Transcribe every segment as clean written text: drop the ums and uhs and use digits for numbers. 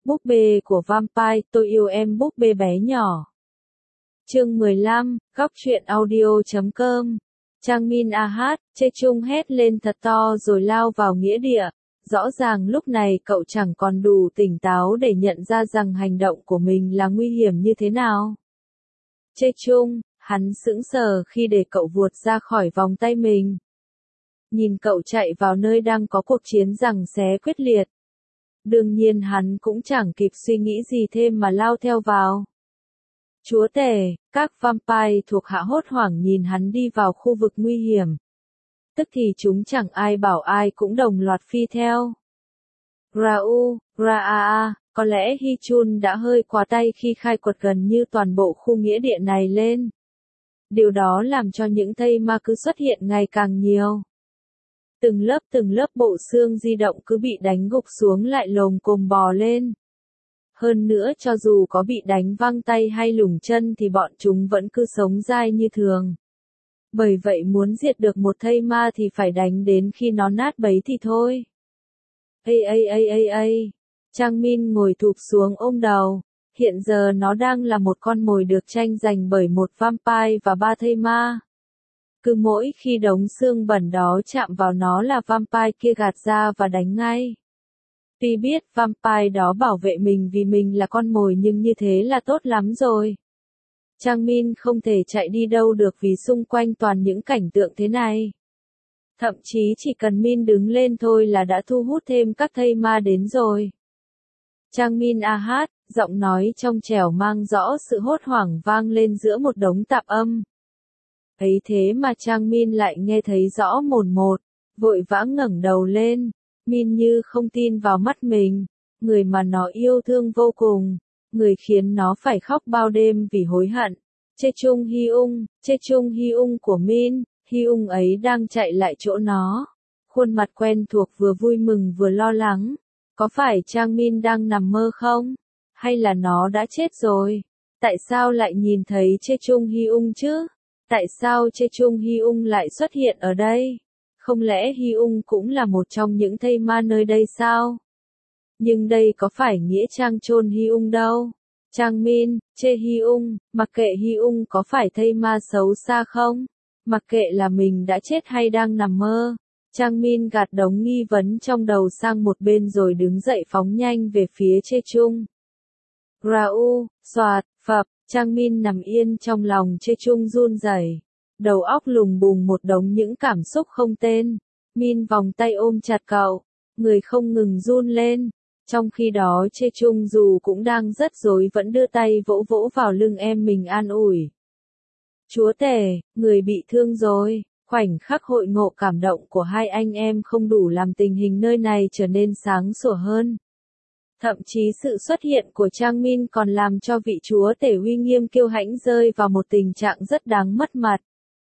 Búp bê của Vampire, tôi yêu em búp bê bé nhỏ. Chương 15, góc truyện audio.com. Trang Min hát, Chê Chung hét lên thật to rồi lao vào nghĩa địa. Rõ ràng lúc này cậu chẳng còn đủ tỉnh táo để nhận ra rằng hành động của mình là nguy hiểm như thế nào. Chê Chung, hắn sững sờ khi để cậu vuột ra khỏi vòng tay mình. Nhìn cậu chạy vào nơi đang có cuộc chiến giằng xé quyết liệt. Đương nhiên hắn cũng chẳng kịp suy nghĩ gì thêm mà lao theo vào. Chúa tể, các vampire thuộc hạ hốt hoảng nhìn hắn đi vào khu vực nguy hiểm. Tức thì chúng chẳng ai bảo ai cũng đồng loạt phi theo. Có lẽ Hi Chun đã hơi quá tay khi khai quật gần như toàn bộ khu nghĩa địa này lên. Điều đó làm cho những thây ma cứ xuất hiện ngày càng nhiều. Từng lớp bộ xương di động cứ bị đánh gục xuống lại lồm cồm bò lên. Hơn nữa cho dù có bị đánh văng tay hay lủng chân thì bọn chúng vẫn cứ sống dai như thường. Bởi vậy muốn diệt được một thây ma thì phải đánh đến khi nó nát bấy thì thôi. Trang Min ngồi thụp xuống ôm đầu. Hiện giờ nó đang là một con mồi được tranh giành bởi một vampire và 3 thây ma. Cứ mỗi khi đống xương bẩn đó chạm vào nó là vampire kia gạt ra và đánh ngay. Tuy biết vampire đó bảo vệ mình vì mình là con mồi nhưng như thế là tốt lắm rồi. Trang Min không thể chạy đi đâu được vì xung quanh toàn những cảnh tượng thế này. Thậm chí chỉ cần Min đứng lên thôi là đã thu hút thêm các thây ma đến rồi. Trang Min hát, giọng nói trong trẻo mang rõ sự hốt hoảng vang lên giữa một đống tạp âm. Ấy thế mà Trang Min lại nghe thấy rõ mồn một, vội vã ngẩng đầu lên. Min như không tin vào mắt mình, người mà nó yêu thương vô cùng, người khiến nó phải khóc bao đêm vì hối hận. Chê Chung Hy Ung của Min, Hy Ung ấy đang chạy lại chỗ nó. Khuôn mặt quen thuộc vừa vui mừng vừa lo lắng. Có phải Trang Min đang nằm mơ không? Hay là nó đã chết rồi? Tại sao lại nhìn thấy Chê Chung Hy Ung chứ? Tại sao Chê Chung Hy Ung lại xuất hiện ở đây? Không lẽ Hy Ung cũng là một trong những thây ma nơi đây sao? Nhưng đây có phải nghĩa trang chôn Hy Ung đâu. Trang Min, chê Hy Ung, mặc kệ Hy Ung có phải thây ma xấu xa không? Mặc kệ là mình đã chết hay đang nằm mơ. Trang Min gạt đống nghi vấn trong đầu sang một bên rồi đứng dậy phóng nhanh về phía Chê Chung. Phập, Trang Min nằm yên trong lòng Chê Chung run rẩy. Đầu óc lùng bùng một đống những cảm xúc không tên. Min vòng tay ôm chặt cậu, người không ngừng run lên. Trong khi đó Chê Chung dù cũng đang rất rối vẫn đưa tay vỗ vỗ vào lưng em mình an ủi. Chúa tể, người bị thương rồi. Khoảnh khắc hội ngộ cảm động của hai anh em không đủ làm tình hình nơi này trở nên sáng sủa hơn. Thậm chí sự xuất hiện của Trang Min còn làm cho vị chúa tể uy nghiêm kiêu hãnh rơi vào một tình trạng rất đáng mất mặt.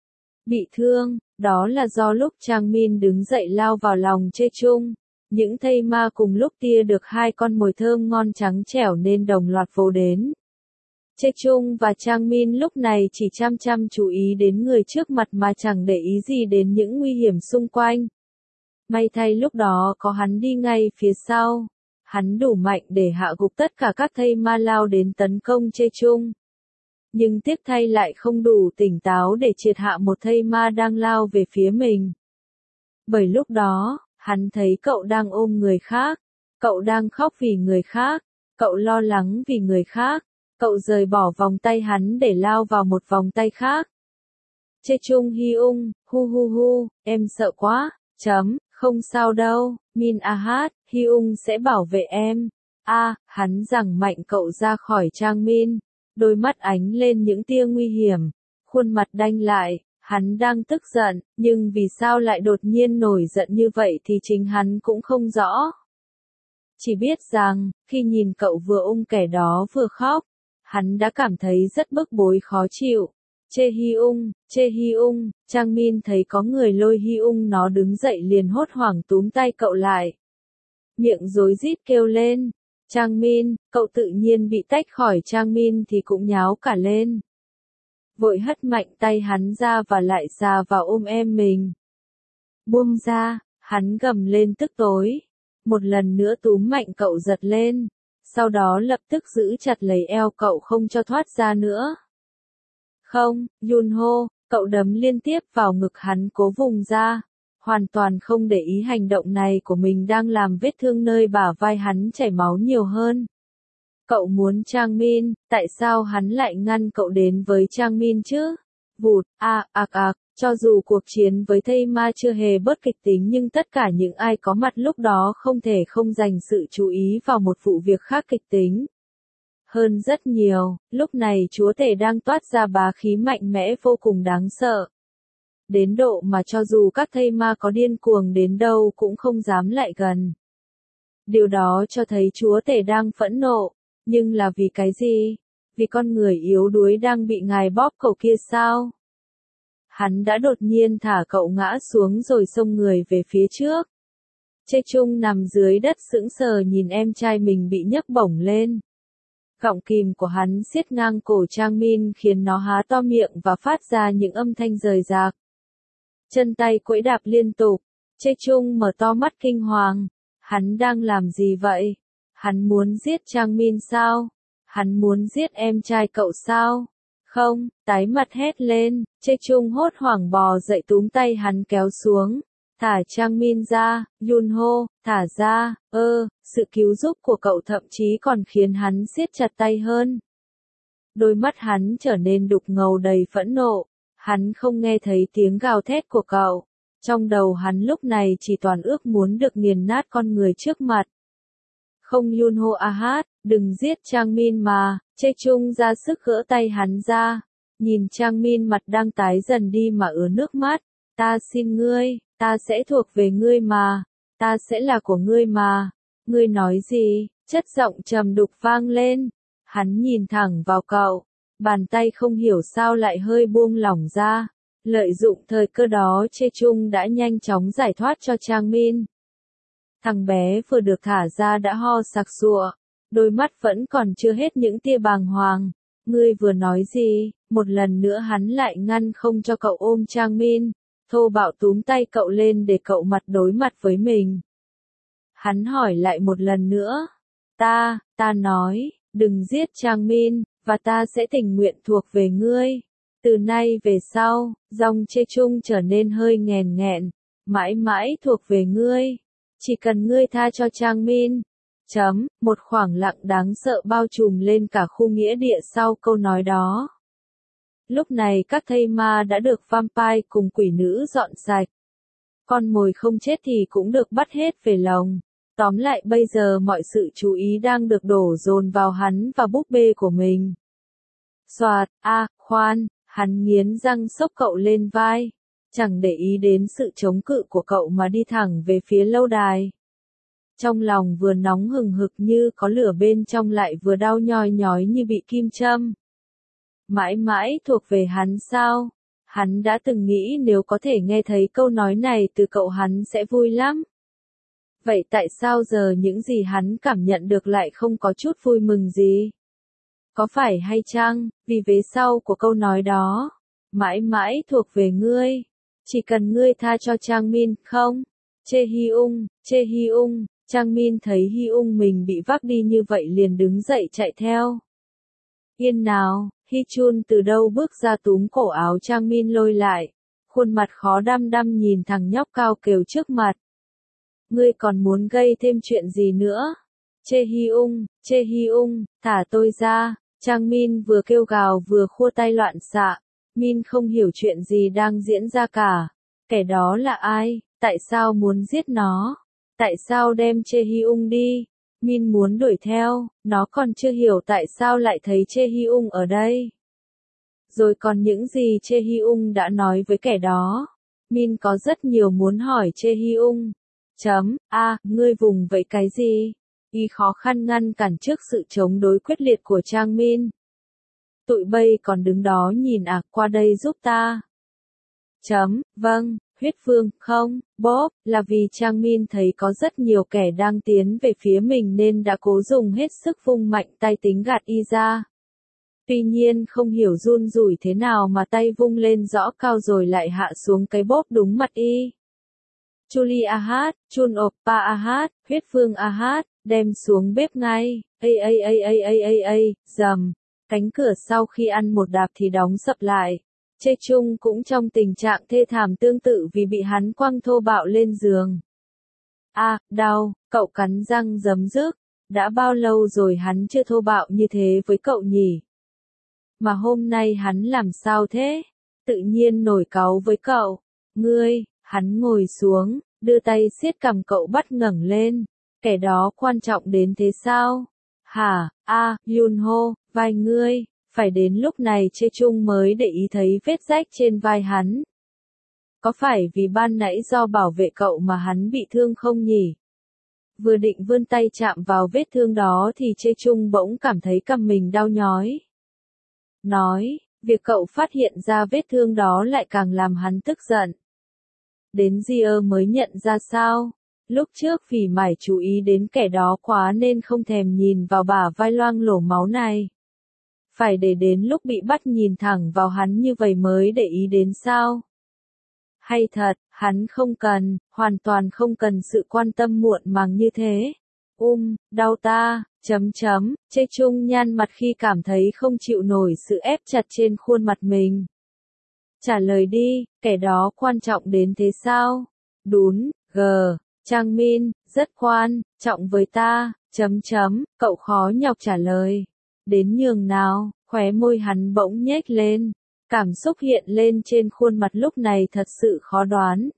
Bị thương, đó là do lúc Trang Min đứng dậy lao vào lòng Chê Chung. Những thây ma cùng lúc tia được hai con mồi thơm ngon trắng trẻo nên đồng loạt vồ đến. Chê Chung và Trang Min lúc này chỉ chăm chú ý đến người trước mặt mà chẳng để ý gì đến những nguy hiểm xung quanh. May thay lúc đó có hắn đi ngay phía sau. Hắn đủ mạnh để hạ gục tất cả các thây ma lao đến tấn công Chê Chung. Nhưng tiếc thay lại không đủ tỉnh táo để triệt hạ một thây ma đang lao về phía mình. Bởi lúc đó, hắn thấy cậu đang ôm người khác, cậu đang khóc vì người khác, cậu lo lắng vì người khác, cậu rời bỏ vòng tay hắn để lao vào một vòng tay khác. Chê Chung Hy Ung, em sợ quá, không sao đâu, Min hát, Hy Ung sẽ bảo vệ em. Hắn giằng mạnh cậu ra khỏi Trang Min. Đôi mắt ánh lên những tia nguy hiểm, khuôn mặt đanh lại, hắn đang tức giận, nhưng vì sao lại đột nhiên nổi giận như vậy thì chính hắn cũng không rõ. Chỉ biết rằng, khi nhìn cậu vừa ôm kẻ đó vừa khóc, hắn đã cảm thấy rất bức bối khó chịu. Chê Hy Ung, Trang Min thấy có người lôi Hy Ung nó đứng dậy liền hốt hoảng túm tay cậu lại. Miệng rối rít kêu lên. Trang Min, cậu tự nhiên bị tách khỏi Trang Min thì cũng nháo cả lên. Vội hất mạnh tay hắn ra và lại xà vào ôm em mình. Buông ra, hắn gầm lên tức tối. Một lần nữa túm mạnh cậu giật lên. sau đó lập tức giữ chặt lấy eo cậu không cho thoát ra nữa. Không, Yunho, cậu đấm liên tiếp vào ngực hắn cố vùng ra, hoàn toàn không để ý hành động này của mình đang làm vết thương nơi bả vai hắn chảy máu nhiều hơn. Cậu muốn Trang Min, tại sao hắn lại ngăn cậu đến với Trang Min chứ? Vụt, cho dù cuộc chiến với thây ma chưa hề bớt kịch tính nhưng tất cả những ai có mặt lúc đó không thể không dành sự chú ý vào một vụ việc khác kịch tính. Hơn rất nhiều, lúc này chúa tể đang toát ra bá khí mạnh mẽ vô cùng đáng sợ. Đến độ mà cho dù các thây ma có điên cuồng đến đâu cũng không dám lại gần. Điều đó cho thấy chúa tể đang phẫn nộ, nhưng là vì cái gì? Vì con người yếu đuối đang bị ngài bóp cổ kia sao? Hắn đã đột nhiên thả cậu ngã xuống rồi xông người về phía trước. Chê Chung nằm dưới đất sững sờ nhìn em trai mình bị nhấc bổng lên. Cọng kìm của hắn siết ngang cổ Trang Min khiến nó há to miệng và phát ra những âm thanh rời rạc. Chân tay quẫy đạp liên tục. Chê Chung mở to mắt kinh hoàng. Hắn đang làm gì vậy? Hắn muốn giết Trang Min sao? Hắn muốn giết em trai cậu sao? Không, tái mặt hét lên, Chê Chung hốt hoảng bò dậy túm tay hắn kéo xuống. Thả Trang Min ra, Yunho, thả ra, sự cứu giúp của cậu thậm chí còn khiến hắn siết chặt tay hơn. Đôi mắt hắn trở nên đục ngầu đầy phẫn nộ, hắn không nghe thấy tiếng gào thét của cậu. Trong đầu hắn lúc này chỉ toàn ước muốn được nghiền nát con người trước mặt. Không Yunho đừng giết Trang Min mà, Chê Chung ra sức gỡ tay hắn ra. Nhìn Trang Min mặt đang tái dần đi mà ứa nước mắt. Ta xin ngươi, ta sẽ thuộc về ngươi mà, ta sẽ là của ngươi mà. Ngươi nói gì? Chất giọng trầm đục vang lên. Hắn nhìn thẳng vào cậu, bàn tay không hiểu sao lại hơi buông lỏng ra. Lợi dụng thời cơ đó Chê Chung đã nhanh chóng giải thoát cho Trang Min. Thằng bé vừa được thả ra đã ho sặc sụa, đôi mắt vẫn còn chưa hết những tia bàng hoàng. Ngươi vừa nói gì? Một lần nữa hắn lại ngăn không cho cậu ôm Trang Min, thô bạo túm tay cậu lên để cậu mặt đối mặt với mình. Hắn hỏi lại một lần nữa. Ta nói, đừng giết Trang Min, và ta sẽ tình nguyện thuộc về ngươi. Từ nay về sau, giọng Chê Chung trở nên hơi nghèn nghẹn, mãi mãi thuộc về ngươi. Chỉ cần ngươi tha cho Trang Min. Một khoảng lặng đáng sợ bao trùm lên cả khu nghĩa địa sau câu nói đó. Lúc này các thây ma đã được vampire cùng quỷ nữ dọn sạch. Con mồi không chết thì cũng được bắt hết về lồng. Tóm lại bây giờ mọi sự chú ý đang được đổ dồn vào hắn và búp bê của mình. Soạt, khoan, hắn nghiến răng xốc cậu lên vai. Chẳng để ý đến sự chống cự của cậu mà đi thẳng về phía lâu đài. Trong lòng vừa nóng hừng hực như có lửa bên trong lại vừa đau nhói nhói như bị kim châm. Mãi mãi thuộc về hắn sao? Hắn đã từng nghĩ nếu có thể nghe thấy câu nói này từ cậu hắn sẽ vui lắm. Vậy tại sao giờ những gì hắn cảm nhận được lại không có chút vui mừng gì? Có phải hay chăng, vì vế sau của câu nói đó, mãi mãi thuộc về ngươi, chỉ cần ngươi tha cho Trang Min, không? Chê Hy Ung, Trang Min thấy Hy Ung mình bị vác đi như vậy liền đứng dậy chạy theo. Yên nào, Hy Chun từ đâu bước ra túm cổ áo Trang Min lôi lại, khuôn mặt khó đăm đăm nhìn thằng nhóc cao kều trước mặt. Ngươi còn muốn gây thêm chuyện gì nữa? Chê Hy Ung, thả tôi ra. Trang Min vừa kêu gào vừa khua tay loạn xạ. Min không hiểu chuyện gì đang diễn ra cả. Kẻ đó là ai? Tại sao muốn giết nó? Tại sao đem Chê Hy Ung đi? Min muốn đuổi theo, nó còn chưa hiểu tại sao lại thấy Chê Hy Ung ở đây. Rồi còn những gì Chê Hy Ung đã nói với kẻ đó. Min có rất nhiều muốn hỏi Chê Hy Ung. Ngươi vùng vẫy cái gì? Y khó khăn ngăn cản trước sự chống đối quyết liệt của Trang Min. Tụi bay còn đứng đó nhìn qua đây giúp ta. Vâng, huyết vương, không, Bob, là vì Trang Min thấy có rất nhiều kẻ đang tiến về phía mình nên đã cố dùng hết sức vung mạnh tay tính gạt y ra. Tuy nhiên không hiểu run rủi thế nào mà tay vung lên rõ cao rồi lại hạ xuống cái bóp đúng mặt y. Chuli Ahat, Chun Oppa Ahat, huyết phương Ahat, đem xuống bếp ngay, dầm. Cánh cửa sau khi ăn một đạp thì đóng sập lại. Chê Chung cũng trong tình trạng thê thảm tương tự vì bị hắn quăng thô bạo lên giường. Đau, cậu cắn răng giấm dứt. Đã bao lâu rồi hắn chưa thô bạo như thế với cậu nhỉ? Mà hôm nay hắn làm sao thế? Tự nhiên nổi cáu với cậu. Ngươi, hắn ngồi xuống, đưa tay siết cằm cậu bắt ngẩng lên. Kẻ đó quan trọng đến thế sao? Hả, Yunho, vai ngươi, phải đến lúc này Chê Chung mới để ý thấy vết rách trên vai hắn. Có phải vì ban nãy do bảo vệ cậu mà hắn bị thương không nhỉ? Vừa định vươn tay chạm vào vết thương đó thì Chê Chung bỗng cảm thấy cằm mình đau nhói. Nói, việc cậu phát hiện ra vết thương đó lại càng làm hắn tức giận. Đến giờ mới nhận ra sao? Lúc trước vì mải chú ý đến kẻ đó quá nên không thèm nhìn vào bả vai loang lổ máu này. Phải để đến lúc bị bắt nhìn thẳng vào hắn như vậy mới để ý đến sao? Hay thật, hắn không cần, hoàn toàn không cần sự quan tâm muộn màng như thế. Đau ta, Chê Chung nhăn mặt khi cảm thấy không chịu nổi sự ép chặt trên khuôn mặt mình. Trả lời đi, kẻ đó quan trọng đến thế sao? Đún, Trang Min, rất quan trọng với ta, cậu khó nhọc trả lời. Đến nhường nào, khóe môi hắn bỗng nhếch lên. Cảm xúc hiện lên trên khuôn mặt lúc này thật sự khó đoán.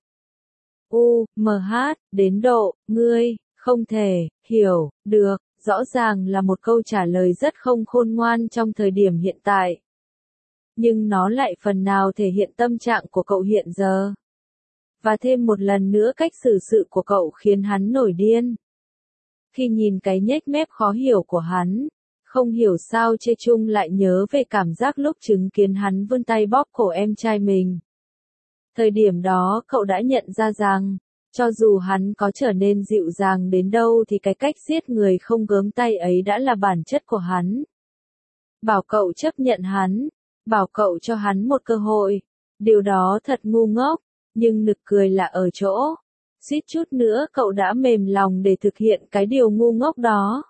Đến độ, ngươi, không thể, hiểu, được, rõ ràng là một câu trả lời rất không khôn ngoan trong thời điểm hiện tại. Nhưng nó lại phần nào thể hiện tâm trạng của cậu hiện giờ. Và thêm một lần nữa cách xử sự của cậu khiến hắn nổi điên. Khi nhìn cái nhếch mép khó hiểu của hắn, không hiểu sao Chê Chung lại nhớ về cảm giác lúc chứng kiến hắn vươn tay bóp cổ em trai mình. Thời điểm đó cậu đã nhận ra rằng, cho dù hắn có trở nên dịu dàng đến đâu thì cái cách giết người không gớm tay ấy đã là bản chất của hắn. Bảo cậu chấp nhận hắn, bảo cậu cho hắn một cơ hội. Điều đó thật ngu ngốc, nhưng nực cười là ở chỗ. Suýt chút nữa cậu đã mềm lòng để thực hiện cái điều ngu ngốc đó.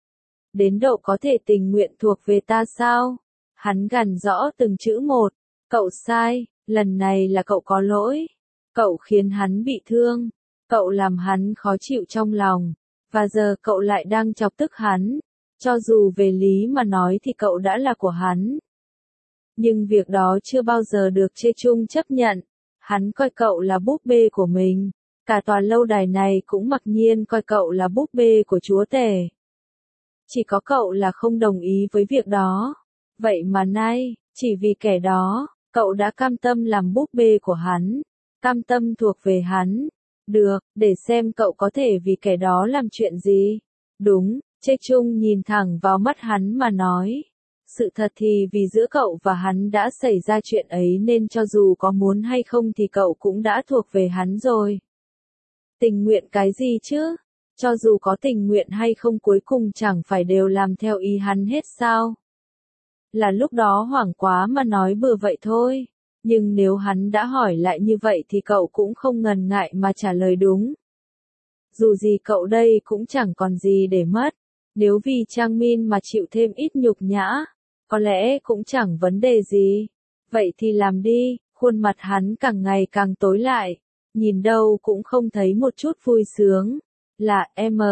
Đến độ có thể tình nguyện thuộc về ta sao? Hắn gằn rõ từng chữ một. Cậu sai, lần này là cậu có lỗi. Cậu khiến hắn bị thương. Cậu làm hắn khó chịu trong lòng. Và giờ cậu lại đang chọc tức hắn. Cho dù về lý mà nói thì cậu đã là của hắn. Nhưng việc đó chưa bao giờ được Chê Chung chấp nhận. Hắn coi cậu là búp bê của mình. Cả tòa lâu đài này cũng mặc nhiên coi cậu là búp bê của chúa tể. Chỉ có cậu là không đồng ý với việc đó. Vậy mà nay, chỉ vì kẻ đó, cậu đã cam tâm làm búp bê của hắn. Cam tâm thuộc về hắn. Được, để xem cậu có thể vì kẻ đó làm chuyện gì. Đúng, Chê Chung nhìn thẳng vào mắt hắn mà nói. Sự thật thì vì giữa cậu và hắn đã xảy ra chuyện ấy nên cho dù có muốn hay không thì cậu cũng đã thuộc về hắn rồi. Tình nguyện cái gì chứ? Cho dù có tình nguyện hay không cuối cùng chẳng phải đều làm theo ý hắn hết sao? Là lúc đó hoảng quá mà nói bừa vậy thôi. Nhưng nếu hắn đã hỏi lại như vậy thì cậu cũng không ngần ngại mà trả lời đúng. Dù gì cậu đây cũng chẳng còn gì để mất. Nếu vì Trang Min mà chịu thêm ít nhục nhã, có lẽ cũng chẳng vấn đề gì. Vậy thì làm đi, khuôn mặt hắn càng ngày càng tối lại. Nhìn đâu cũng không thấy một chút vui sướng. Là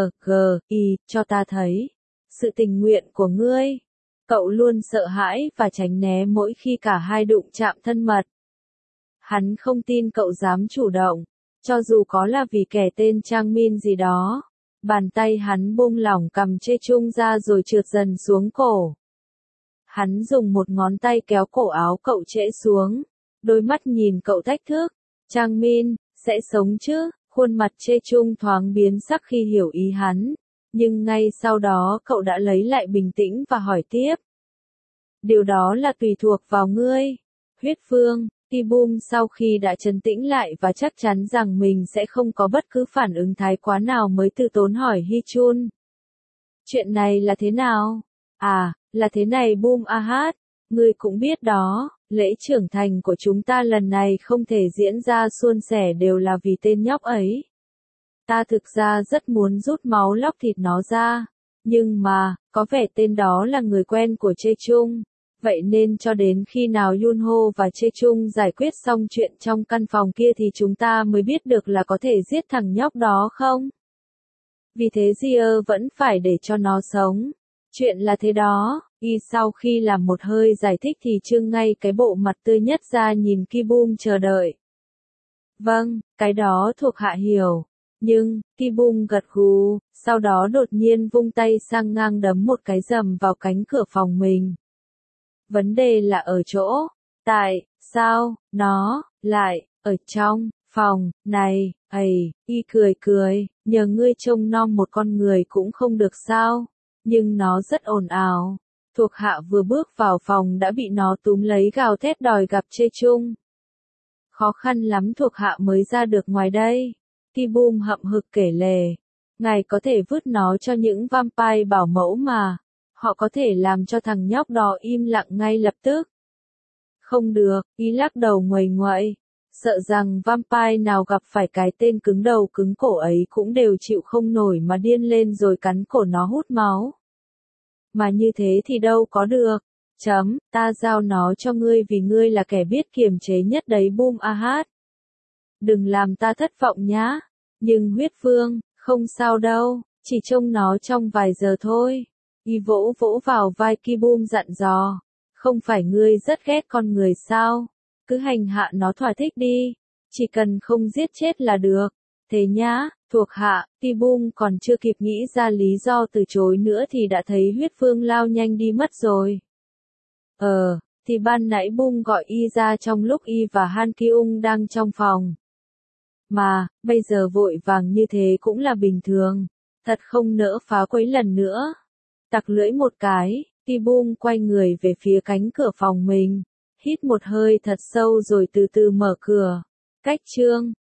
cho ta thấy. Sự tình nguyện của ngươi. Cậu luôn sợ hãi và tránh né mỗi khi cả hai đụng chạm thân mật. Hắn không tin cậu dám chủ động. Cho dù có là vì kẻ tên Trang Min gì đó. Bàn tay hắn buông lỏng cầm Chê Chung ra rồi trượt dần xuống cổ. Hắn dùng một ngón tay kéo cổ áo cậu trễ xuống. Đôi mắt nhìn cậu thách thức. Trang Min, sẽ sống chứ? Khuôn mặt Chê Chung thoáng biến sắc khi hiểu ý hắn. Nhưng ngay sau đó cậu đã lấy lại bình tĩnh và hỏi tiếp. Điều đó là tùy thuộc vào ngươi. Huyết Phương, Ti-bum sau khi đã trấn tĩnh lại và chắc chắn rằng mình sẽ không có bất cứ phản ứng thái quá nào mới từ tốn hỏi Hi-chun. Chuyện này là thế nào? Là thế này Boom Ahat. Ngươi cũng biết đó, lễ trưởng thành của chúng ta lần này không thể diễn ra suôn sẻ đều là vì tên nhóc ấy. Ta thực ra rất muốn rút máu lóc thịt nó ra, nhưng mà, có vẻ tên đó là người quen của Chê Chung. Vậy nên cho đến khi nào Yunho và Chê Chung giải quyết xong chuyện trong căn phòng kia thì chúng ta mới biết được là có thể giết thằng nhóc đó không? Vì thế Jia vẫn phải để cho nó sống. Chuyện là thế đó. Y sau khi làm một hơi giải thích thì trương ngay cái bộ mặt tươi nhất ra nhìn Kibum chờ đợi. Vâng, cái đó thuộc hạ hiểu. Nhưng, Kibum gật gù, sau đó đột nhiên vung tay sang ngang đấm một cái rầm vào cánh cửa phòng mình. Vấn đề là ở chỗ, tại sao nó lại ở trong phòng này? Y cười, nhờ ngươi trông nom một con người cũng không được sao? Nhưng nó rất ồn ào. Thuộc hạ vừa bước vào phòng đã bị nó túm lấy gào thét đòi gặp Chê Chung. Khó khăn lắm thuộc hạ mới ra được ngoài đây. Kibum hậm hực kể lể. Ngài có thể vứt nó cho những vampire bảo mẫu mà. Họ có thể làm cho thằng nhóc đó im lặng ngay lập tức. Không được, Y lắc đầu nguầy nguậy. Sợ rằng vampire nào gặp phải cái tên cứng đầu cứng cổ ấy cũng đều chịu không nổi mà điên lên rồi cắn cổ nó hút máu. Mà như thế thì đâu có được. Ta giao nó cho ngươi vì ngươi là kẻ biết kiềm chế nhất đấy Bum Ahad. Đừng làm ta thất vọng nhá. Nhưng huyết vương, không sao đâu, chỉ trông nó trong vài giờ thôi. Y vỗ vào vai Kibum dặn dò. Không phải ngươi rất ghét con người sao? Cứ hành hạ nó thỏa thích đi. Chỉ cần không giết chết là được. Thế nhá, thuộc hạ, Kibum còn chưa kịp nghĩ ra lý do từ chối nữa thì đã thấy huyết vương lao nhanh đi mất rồi. Thì ban nãy Bum gọi Y ra trong lúc Y và Han Kyung đang trong phòng. Mà, bây giờ vội vàng như thế cũng là bình thường. Thật không nỡ phá quấy lần nữa. Tặc lưỡi một cái, Kibum quay người về phía cánh cửa phòng mình. Hít một hơi thật sâu rồi từ từ mở cửa. Cách chương